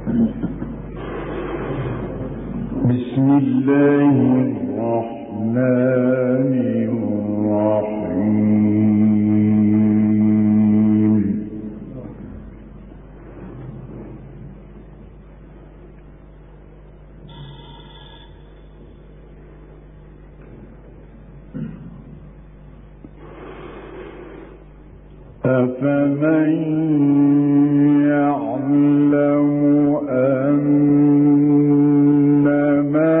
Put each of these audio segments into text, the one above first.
بسم الله الرحمن الرحيم. أفمن يعلم أنما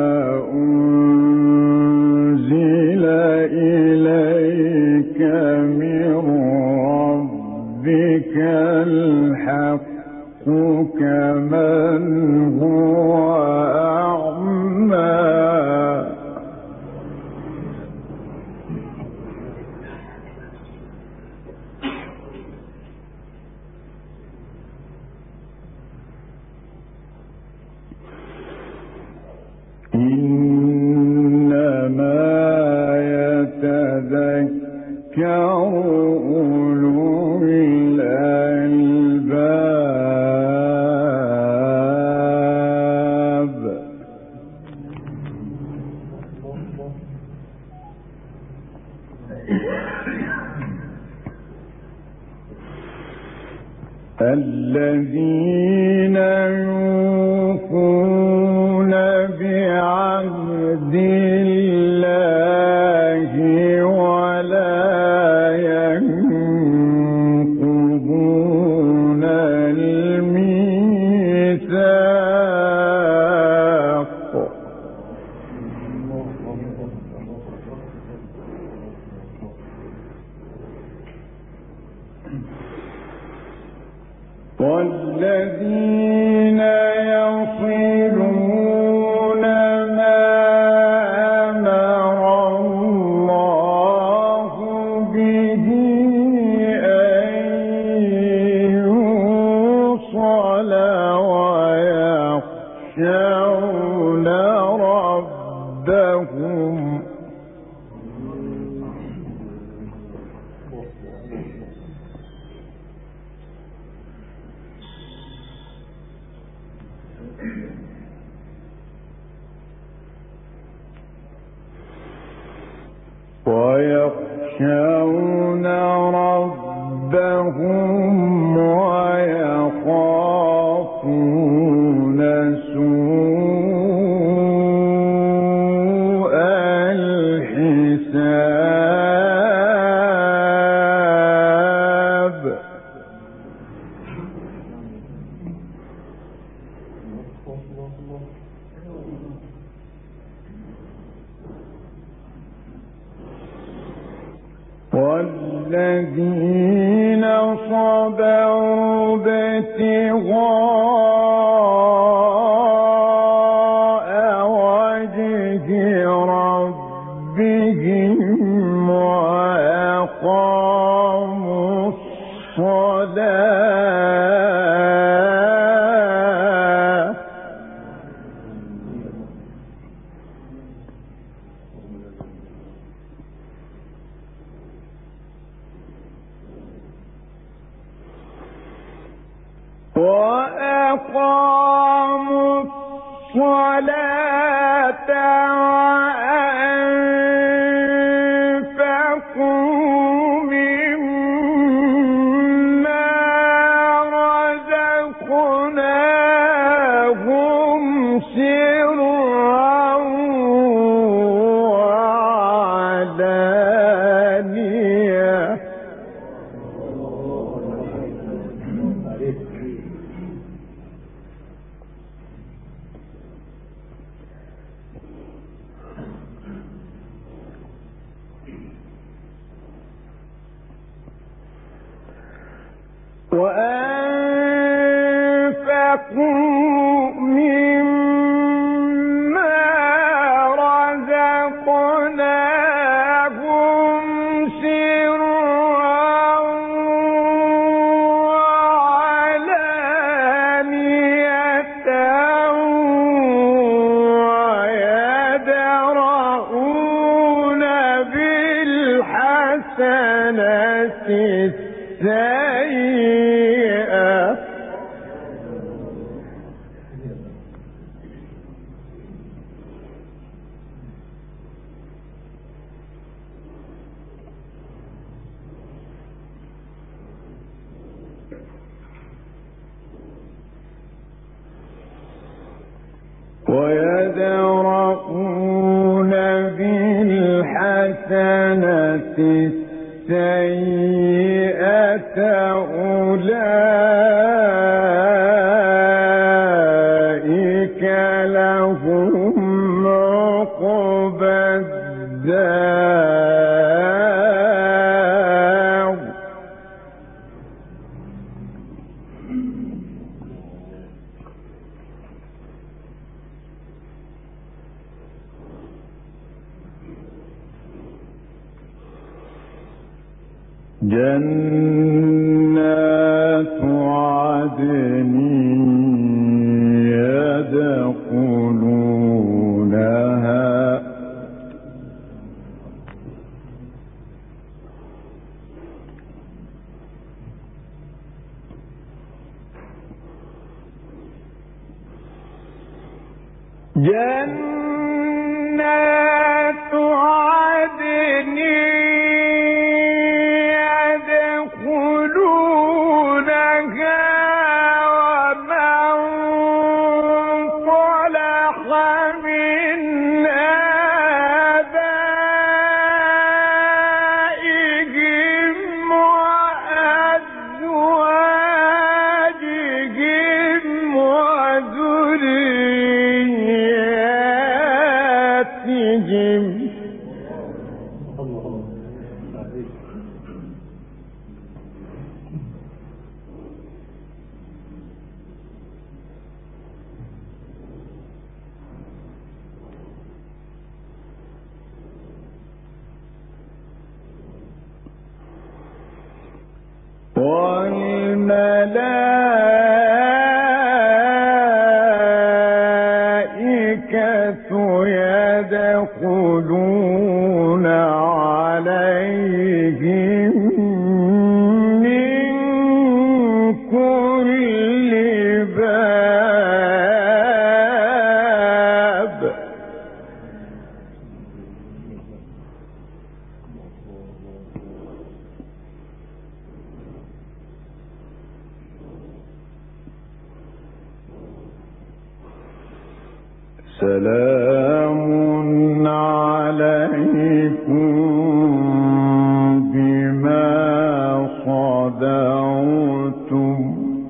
أنزل إليك من ربك الحق كمن هو أعمى. إنما يتذكر أولو الألباب. الذين يوفون بعهد الله ولا ينقضون الميثاق. والذين يصلون ما أمر الله به أن يوصل ويخشون ربهم ويخافون سوء الحساب. والذين صبروا ابتغاء وجه ربهم وأقاموا الصلاة وأنفقوا مما رزقناهم سرا وعلانية. وأنفقوا مما رزقناهم سرا وعلانية ويدرؤون بالحسنة السيئة ويدرؤون بالحسنة السيئة أولئك لهم عقبى الدار جنات عدن يدخلونها جنات عدن يدخلونها ومن صلح من آبائهم وأزواجهم وذرياتهم والملائكة يدخلون عليهم من كل باب سلام عليكم بما صبرتم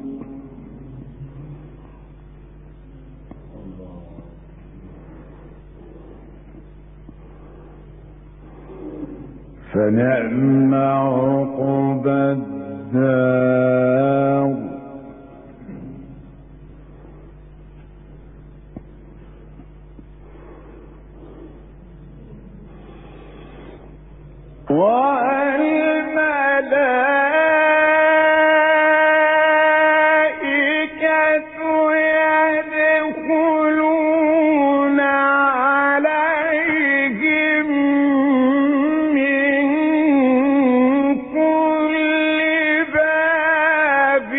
فنعم عقبى الدار والملائكة يدخلون عليهم من كل باب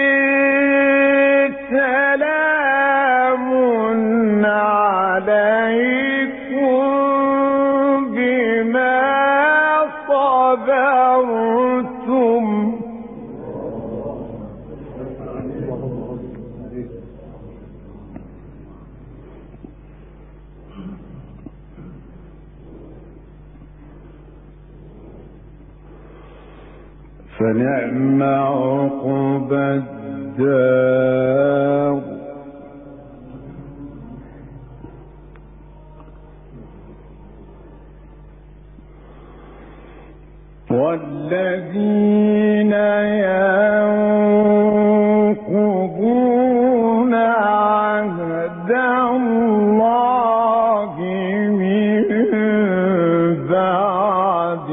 سلام عليكم بما صبرتم فنعم عقبى الدار والذين ينقضون عهد الله من بعد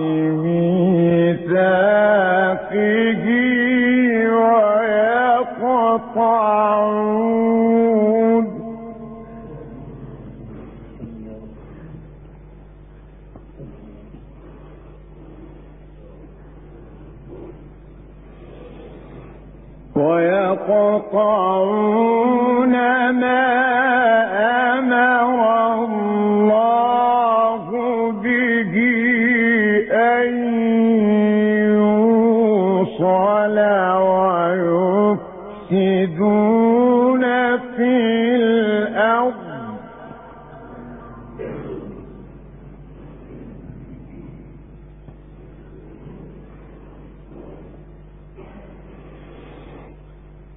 ميثاقه ويقطعون ما أمر الله به أن يوصل ويفسدون في الأرض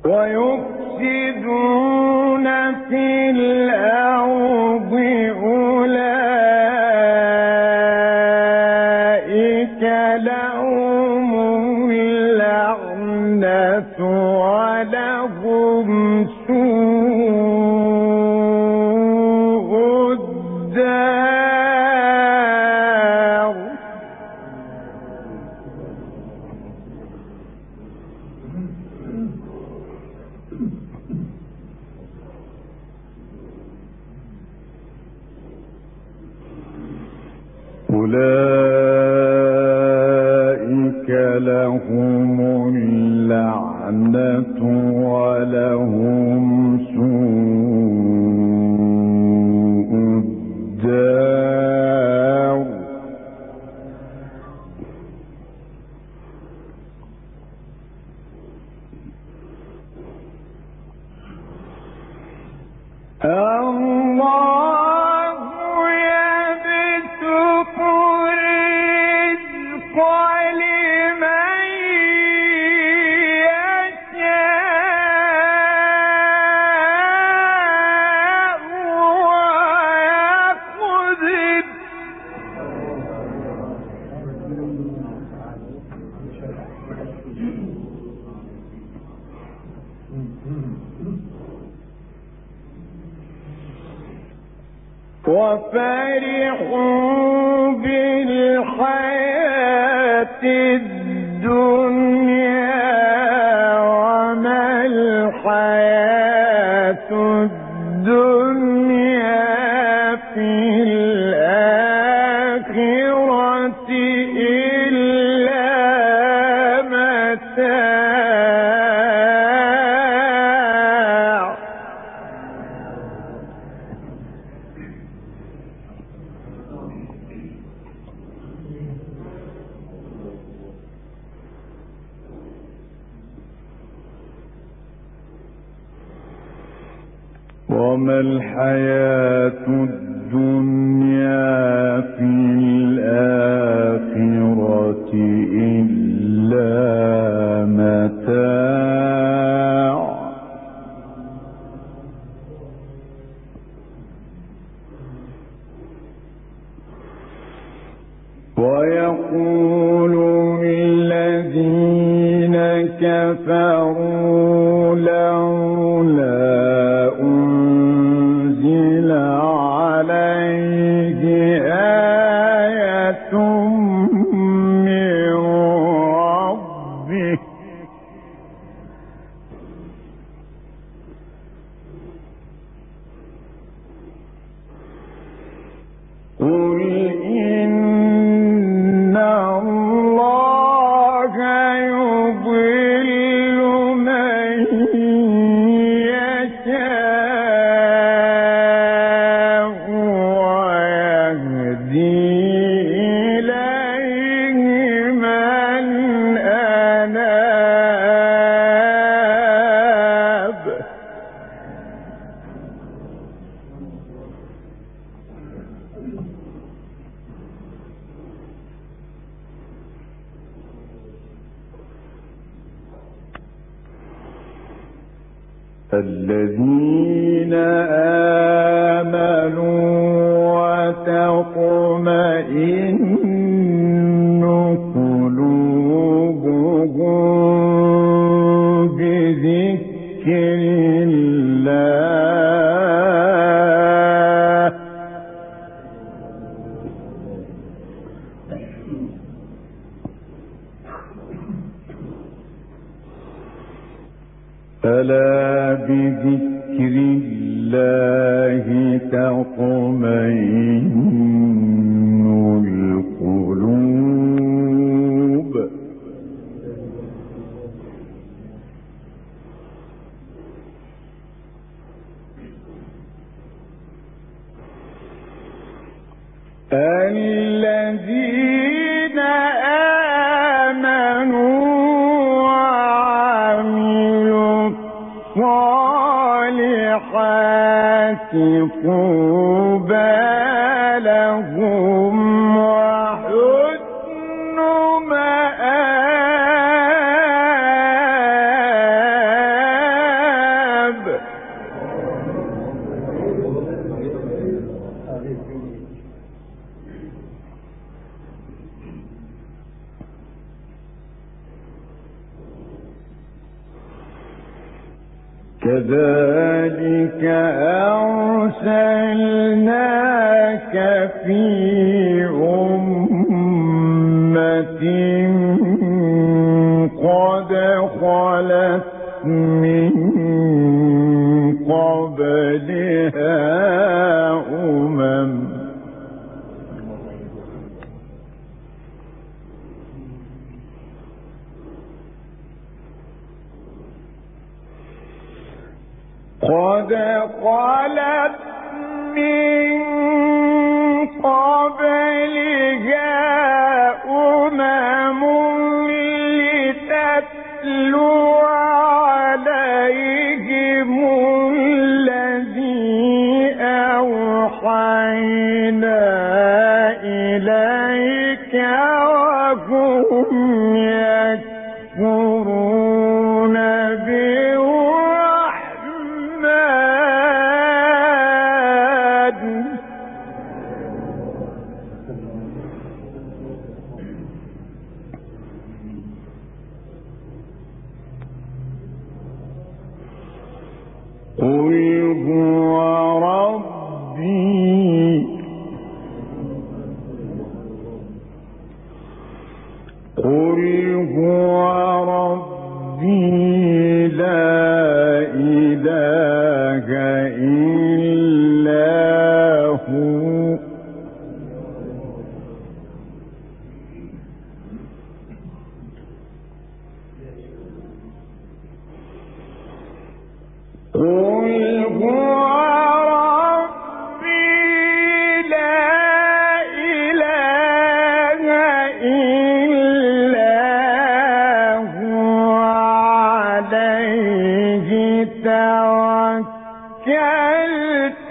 ويفسدون في الأرض أولئك لهم اللعنة ولهم سوء الدار. أولئك لهم اللعنة ولهم سوء الدار. الله يبسط الرزق لمن يشاء ويقدر. وفرحوا بالحياة الدنيا وما الحياة الدنيا في الآخرة إلا متاع. وما الحياة الدنيا في الآخرة إلا متاع. ويقول الذين كفروا لولا أنزل عليه آية من ربه. قل إن الله يضل من يشاء ويهدي إليه من أناب. الذين آمنوا وتطمئن قلوبهم بذكر الله. ألا بذكر الله تطمئن القلوب. الذين آمنوا وعملوا الصالحات طوبى لهم وحسن مآب. كذلك أرسلناك في أمة قد خلت من قبلها قد خلت من قبلها لتتلو عليهم الذي أوحينا إليك وهم يكفرون قل هو ربي لا إله إلا هو توكلت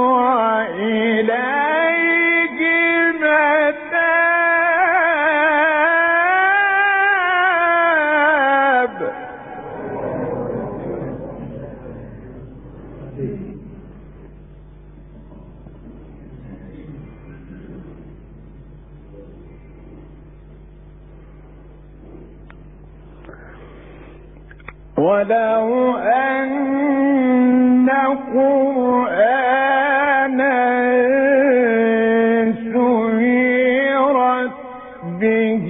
وإليه متاب ولو أن قرآنا سيرت به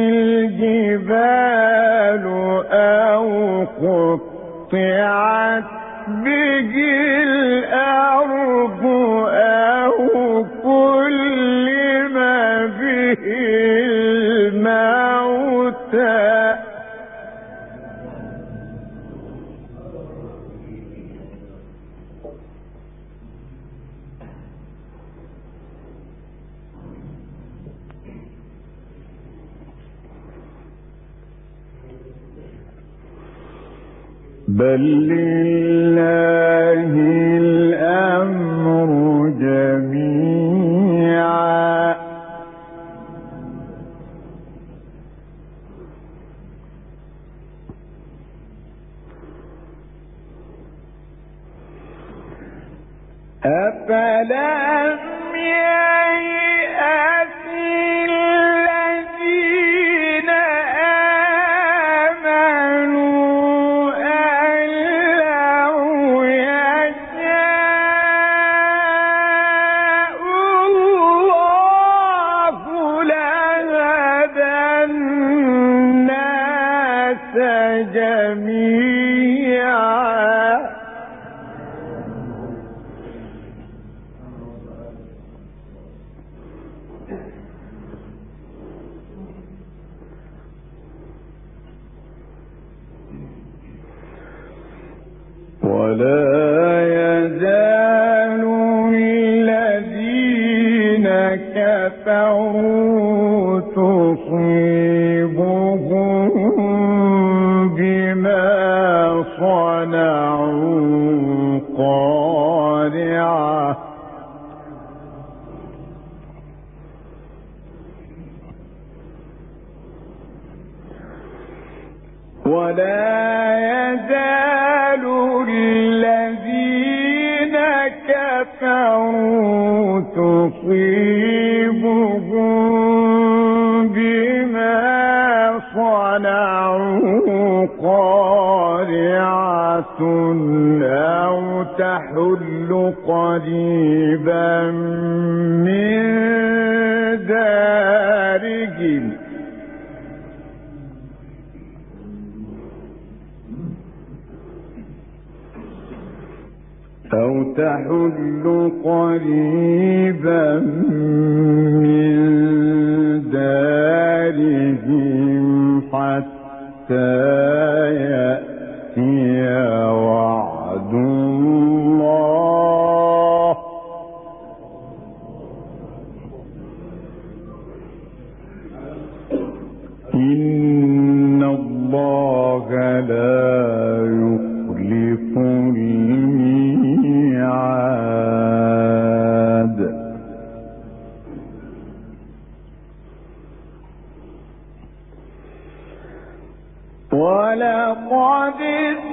الجبال أو قطعت به الأرض أو كلم به الموتى بل لله الأمر جميعا أفلم ييأس الذين آمنوا أن لو يشاء الله لهدى الناس جميعا ولا يزال الذين كفروا تصيبهم بما صنعوا قارعة ولا يزال الذين كفروا تصيبهم بما صنعوا قارعة أو تحل قريبا من دارهم حتى يأتي وعد الله إن الله لا يخلف الميعاد ولقد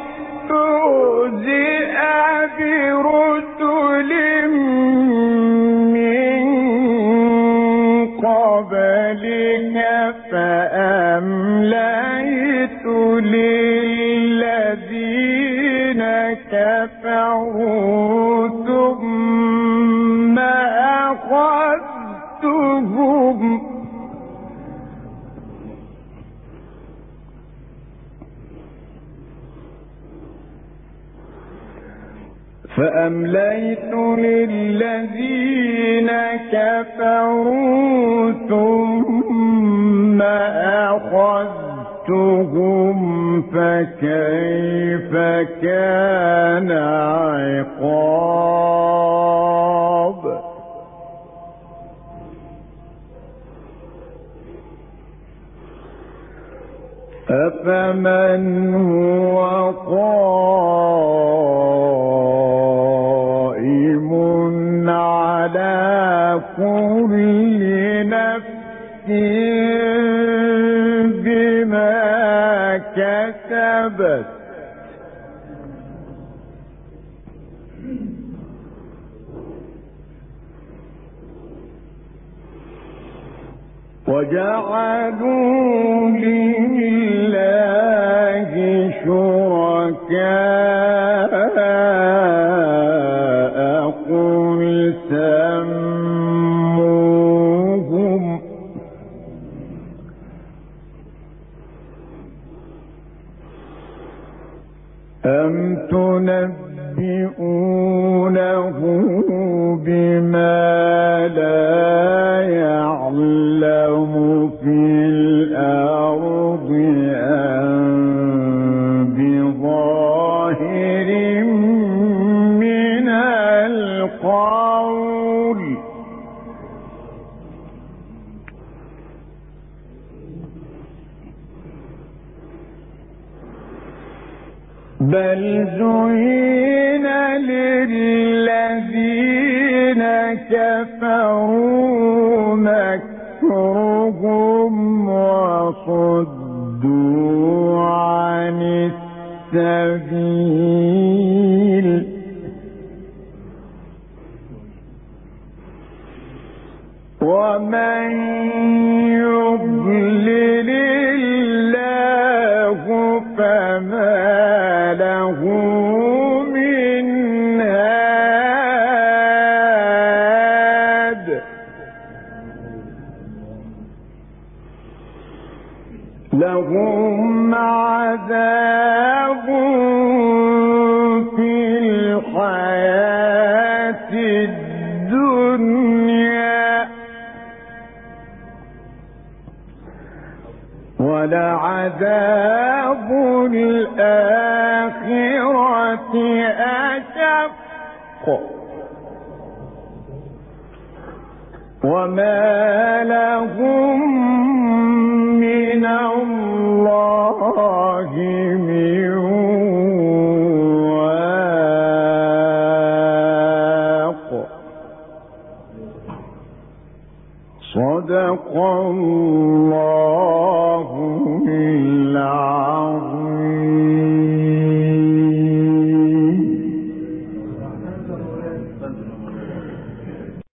استهزئ برسل من قبلك فأمليت للذين كفروا ثم أخذتهم للذين كفروا ثم أخذتهم فكيف كان عقاب أفمن هو قائم على كل نفس بما كسبت وجعلوا لله شركاء قل سموهم أم تنبئونه بما لا يعلم في الأرض أم بظاهر من القول بل زين للذين كفروا مكرهم وصدوا عن السبيل ومن يضلل الله فما له من هاد لهم عذاب في الحياة الدنيا ولعذاب الآخرة أشق وما لهم من الله من واق صدق الله العظيم